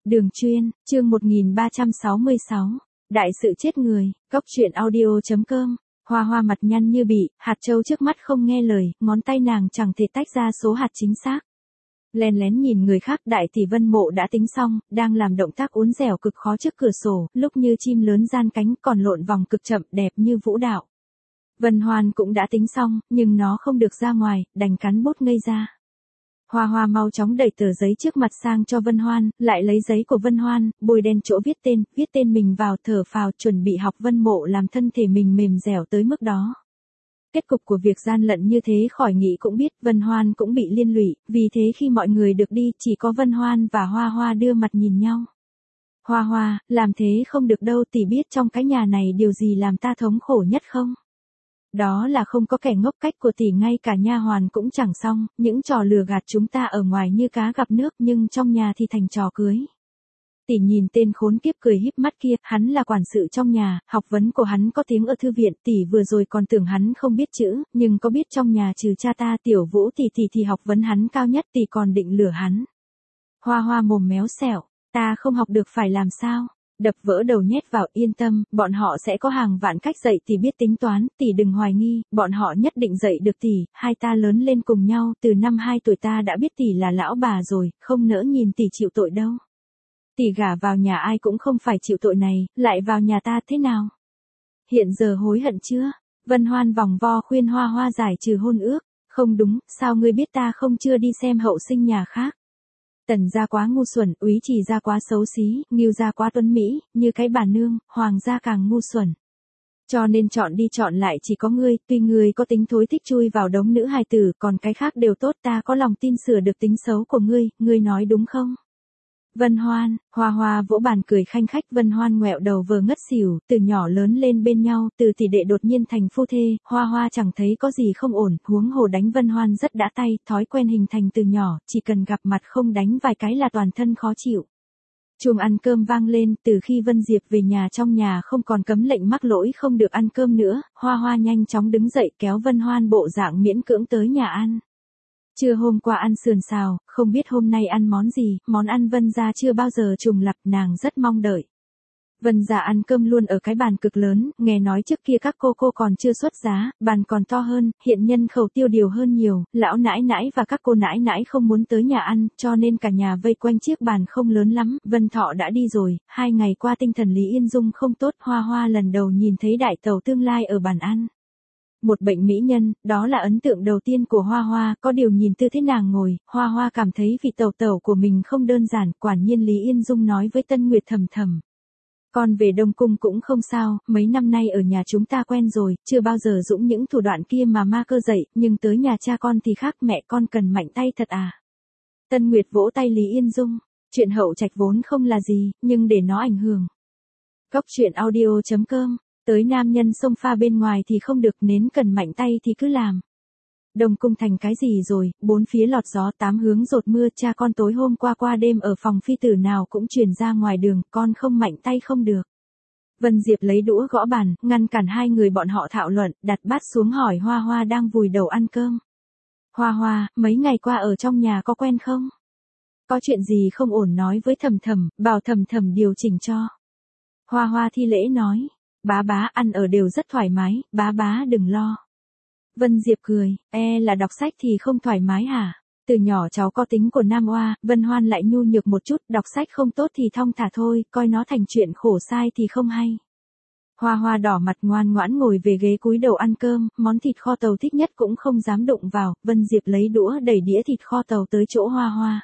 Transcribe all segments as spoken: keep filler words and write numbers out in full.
Đường Chuyên, chương một nghìn ba trăm sáu mươi sáu. Đại sự chết người, Cóc truyện audio chấm com. Hoa Hoa mặt nhăn như bị, hạt châu trước mắt không nghe lời, ngón tay nàng chẳng thể tách ra số hạt chính xác. Lén lén nhìn người khác, Đại tỷ Vân Mộ đã tính xong, đang làm động tác uốn dẻo cực khó trước cửa sổ, lúc như chim lớn gian cánh còn lộn vòng cực chậm đẹp như vũ đạo. Vân Hoan cũng đã tính xong, nhưng nó không được ra ngoài, đành cắn bút ngây ra. Hoa Hoa mau chóng đẩy tờ giấy trước mặt sang cho Vân Hoan, lại lấy giấy của Vân Hoan, bôi đen chỗ viết tên, viết tên mình vào, thở phào chuẩn bị học Vân Mộ làm thân thể mình mềm dẻo tới mức đó. Kết cục của việc gian lận như thế khỏi nghĩ cũng biết, Vân Hoan cũng bị liên lụy, vì thế khi mọi người được đi, chỉ có Vân Hoan và Hoa Hoa đưa mặt nhìn nhau. Hoa Hoa, làm thế không được đâu, tỷ biết trong cái nhà này điều gì làm ta thống khổ nhất không? Đó là không có kẻ ngốc, cách của tỷ ngay cả nha hoàn cũng chẳng xong, những trò lừa gạt chúng ta ở ngoài như cá gặp nước nhưng trong nhà thì thành trò cưới. Tỷ nhìn tên khốn kiếp cười híp mắt kia, hắn là quản sự trong nhà, học vấn của hắn có tiếng ở thư viện, tỷ vừa rồi còn tưởng hắn không biết chữ, nhưng có biết trong nhà trừ cha ta Tiểu Vũ tỷ tỷ thì học vấn hắn cao nhất, tỷ còn định lừa hắn. Hoa Hoa mồm méo xẻo, ta không học được phải làm sao? Đập vỡ đầu nhét vào, yên tâm, bọn họ sẽ có hàng vạn cách dạy tỷ biết tính toán, tỷ đừng hoài nghi, bọn họ nhất định dạy được tỷ, hai ta lớn lên cùng nhau, từ năm hai tuổi ta đã biết tỷ là lão bà rồi, không nỡ nhìn tỷ chịu tội đâu. Tỷ gả vào nhà ai cũng không phải chịu tội này, lại vào nhà ta thế nào? Hiện giờ hối hận chưa? Vân Hoan vòng vo khuyên Hoa Hoa giải trừ hôn ước, không đúng, sao ngươi biết ta không chưa đi xem hậu sinh nhà khác? Tần gia quá ngu xuẩn, Úy Trì gia quá xấu xí, Ngưu gia quá tuấn mỹ, như cái bà nương, Hoàng gia càng ngu xuẩn. Cho nên chọn đi chọn lại chỉ có ngươi, tuy ngươi có tính thối thích chui vào đống nữ hài tử, còn cái khác đều tốt, ta có lòng tin sửa được tính xấu của ngươi, ngươi nói đúng không? Vân Hoan, Hoa Hoa vỗ bàn cười khanh khách, Vân Hoan ngoẹo đầu vờ ngất xỉu, từ nhỏ lớn lên bên nhau, từ tỷ đệ đột nhiên thành phu thê, Hoa Hoa chẳng thấy có gì không ổn, huống hồ đánh Vân Hoan rất đã tay, thói quen hình thành từ nhỏ, chỉ cần gặp mặt không đánh vài cái là toàn thân khó chịu. Chuông ăn cơm vang lên, từ khi Vân Diệp về nhà trong nhà không còn cấm lệnh mắc lỗi không được ăn cơm nữa, Hoa Hoa nhanh chóng đứng dậy kéo Vân Hoan bộ dạng miễn cưỡng tới nhà ăn. Trưa hôm qua ăn sườn xào, không biết hôm nay ăn món gì, món ăn Vân gia chưa bao giờ trùng lặp, nàng rất mong đợi. Vân gia ăn cơm luôn ở cái bàn cực lớn, nghe nói trước kia các cô cô còn chưa xuất giá, bàn còn to hơn, hiện nhân khẩu tiêu điều hơn nhiều, lão nãi nãi và các cô nãi nãi không muốn tới nhà ăn, cho nên cả nhà vây quanh chiếc bàn không lớn lắm, Vân Thọ đã đi rồi, hai ngày qua tinh thần Lý Yên Dung không tốt, Hoa Hoa lần đầu nhìn thấy đại tẩu tương lai ở bàn ăn. Một bệnh mỹ nhân, đó là ấn tượng đầu tiên của Hoa Hoa, có điều nhìn tư thế nàng ngồi, Hoa Hoa cảm thấy vị tẩu tẩu của mình không đơn giản, quả nhiên Lý Yên Dung nói với Tân Nguyệt thầm thầm. Con về Đông Cung cũng không sao, mấy năm nay ở nhà chúng ta quen rồi, chưa bao giờ dũng những thủ đoạn kia mà ma cơ dậy, nhưng tới nhà cha con thì khác, mẹ con cần mạnh tay thật à. Tân Nguyệt vỗ tay Lý Yên Dung, chuyện hậu trạch vốn không là gì, nhưng để nó ảnh hưởng. Cóc truyện audio chấm com. Tới nam nhân xông pha bên ngoài thì không được, nến cần mạnh tay thì cứ làm. Đông Cung thành cái gì rồi, bốn phía lọt gió tám hướng rột mưa, cha con tối hôm qua qua đêm ở phòng phi tử nào cũng truyền ra ngoài đường, con không mạnh tay không được. Vân Diệp lấy đũa gõ bàn, ngăn cản hai người bọn họ thảo luận, đặt bát xuống hỏi Hoa Hoa đang vùi đầu ăn cơm. Hoa Hoa, mấy ngày qua ở trong nhà có quen không? Có chuyện gì không ổn nói với Thầm Thầm, bảo Thầm Thầm điều chỉnh cho. Hoa Hoa thi lễ nói. Bá bá ăn ở đều rất thoải mái, bá bá đừng lo. Vân Diệp cười, e là đọc sách thì không thoải mái hả? Từ nhỏ cháu có tính của nam oa, Vân Hoan lại nhu nhược một chút, đọc sách không tốt thì thong thả thôi, coi nó thành chuyện khổ sai thì không hay. Hoa Hoa đỏ mặt ngoan ngoãn ngồi về ghế cúi đầu ăn cơm, món thịt kho tàu thích nhất cũng không dám đụng vào, Vân Diệp lấy đũa đẩy đĩa thịt kho tàu tới chỗ Hoa Hoa.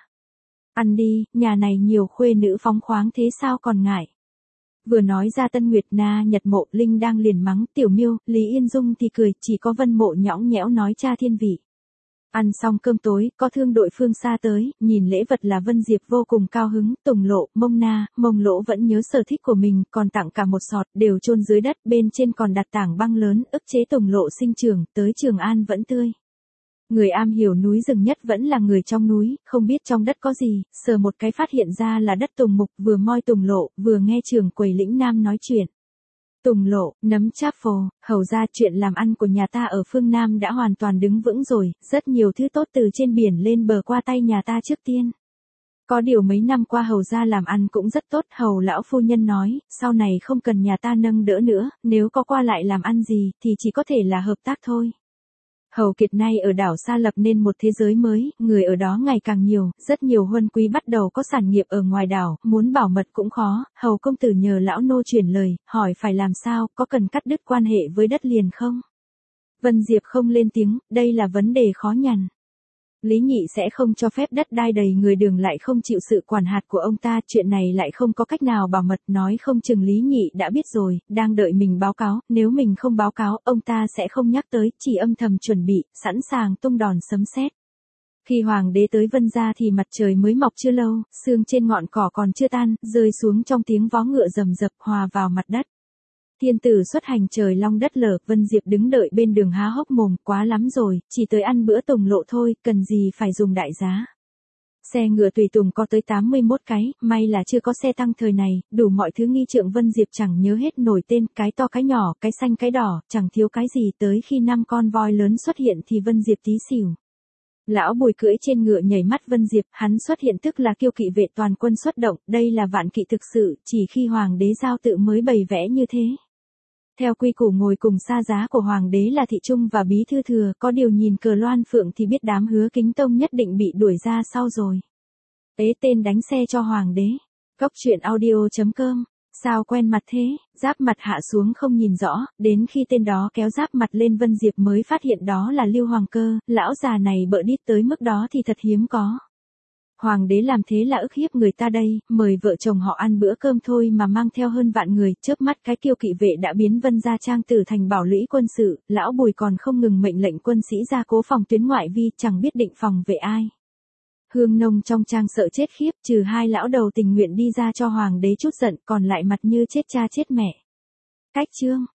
Ăn đi, nhà này nhiều khuê nữ phóng khoáng thế sao còn ngại. Vừa nói ra Tân Nguyệt Na Nhật Mộ Linh đang liền mắng Tiểu Miêu, Lý Yên Dung thì cười, chỉ có Vân Mộ nhõng nhẽo nói cha thiên vị. Ăn xong cơm tối, có thương đội phương xa tới, nhìn lễ vật là Vân Diệp vô cùng cao hứng, Tùng Lộ, Mông Na, Mông Lỗ vẫn nhớ sở thích của mình, còn tặng cả một sọt, đều chôn dưới đất, bên trên còn đặt tảng băng lớn, ức chế Tùng Lộ sinh trưởng, tới Trường An vẫn tươi. Người am hiểu núi rừng nhất vẫn là người trong núi, không biết trong đất có gì, sờ một cái phát hiện ra là đất Tùng Mục, vừa moi Tùng Lộ, vừa nghe Trường Quầy Lĩnh Nam nói chuyện. Tùng Lộ, nấm cháp phồ, hầu ra chuyện làm ăn của nhà ta ở phương Nam đã hoàn toàn đứng vững rồi, rất nhiều thứ tốt từ trên biển lên bờ qua tay nhà ta trước tiên. Có điều mấy năm qua hầu gia làm ăn cũng rất tốt, hầu lão phu nhân nói, sau này không cần nhà ta nâng đỡ nữa, nếu có qua lại làm ăn gì, thì chỉ có thể là hợp tác thôi. Hầu Kiệt nay ở đảo xa lập nên một thế giới mới, người ở đó ngày càng nhiều, rất nhiều huân quý bắt đầu có sản nghiệp ở ngoài đảo, muốn bảo mật cũng khó, hầu công tử nhờ lão nô chuyển lời, hỏi phải làm sao, có cần cắt đứt quan hệ với đất liền không? Vân Diệp không lên tiếng, đây là vấn đề khó nhằn. Lý Nhị sẽ không cho phép đất đai đầy người Đường lại không chịu sự quản hạt của ông ta, chuyện này lại không có cách nào bảo mật, nói không chừng Lý Nhị đã biết rồi, đang đợi mình báo cáo, nếu mình không báo cáo, ông ta sẽ không nhắc tới, chỉ âm thầm chuẩn bị, sẵn sàng tung đòn sấm sét. Khi hoàng đế tới Vân gia thì mặt trời mới mọc chưa lâu, sương trên ngọn cỏ còn chưa tan, rơi xuống trong tiếng vó ngựa rầm rập hòa vào mặt đất. Thiên tử xuất hành trời long đất lở, Vân Diệp đứng đợi bên đường há hốc mồm, quá lắm rồi, chỉ tới ăn bữa tùng lộ thôi, cần gì phải dùng đại giá. Xe ngựa tùy tùng có tới tám mươi mốt cái, may là chưa có xe tăng thời này, đủ mọi thứ nghi trượng Vân Diệp chẳng nhớ hết nổi tên, cái to cái nhỏ, cái xanh cái đỏ, chẳng thiếu cái gì, tới khi năm con voi lớn xuất hiện thì Vân Diệp tí xỉu. Lão Bùi cưỡi trên ngựa nhảy mắt Vân Diệp, hắn xuất hiện tức là kiêu kỵ vệ toàn quân xuất động, đây là vạn kỵ thực sự, chỉ khi hoàng đế giao tự mới bày vẽ như thế. Theo quy củ ngồi cùng xa giá của hoàng đế là thị trung và bí thư thừa, có điều nhìn cờ loan phượng thì biết đám Hứa Kính Tông nhất định bị đuổi ra sau rồi. Ế tên đánh xe cho hoàng đế. Cốc truyện audio chấm com. Sao quen mặt thế, giáp mặt hạ xuống không nhìn rõ, đến khi tên đó kéo giáp mặt lên Vân Diệp mới phát hiện đó là Lưu Hoàng Cơ, lão già này bợ đít tới mức đó thì thật hiếm có. Hoàng đế làm thế là ức hiếp người ta đây, mời vợ chồng họ ăn bữa cơm thôi mà mang theo hơn vạn người, chớp mắt cái kiêu kỵ vệ đã biến Vân gia trang tử thành bảo lũy quân sự, lão Bùi còn không ngừng mệnh lệnh quân sĩ ra cố phòng tuyến ngoại vi, chẳng biết định phòng vệ ai. Hương nông trong trang sợ chết khiếp, trừ hai lão đầu tình nguyện đi ra cho hoàng đế chút giận, còn lại mặt như chết cha chết mẹ. Cách chương